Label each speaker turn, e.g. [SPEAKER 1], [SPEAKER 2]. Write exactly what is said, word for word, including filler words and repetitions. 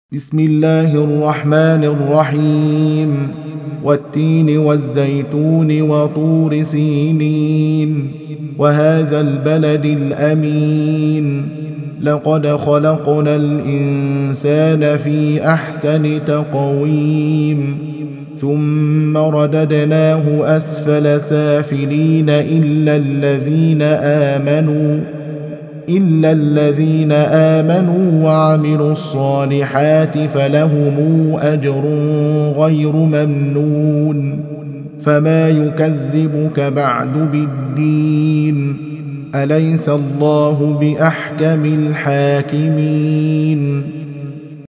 [SPEAKER 1] بسم الله الرحمن الرحيم والتين والزيتون وطور سينين وهذا البلد الأمين لقد خلقنا الإنسان في أحسن تقويم ثم رددناه أسفل سافلين إلا الذين آمنوا إلا الذين آمنوا وعملوا الصالحات فلهم أجر غير ممنون فما يكذبك بعد بالدين أليس الله بأحكم الحاكمين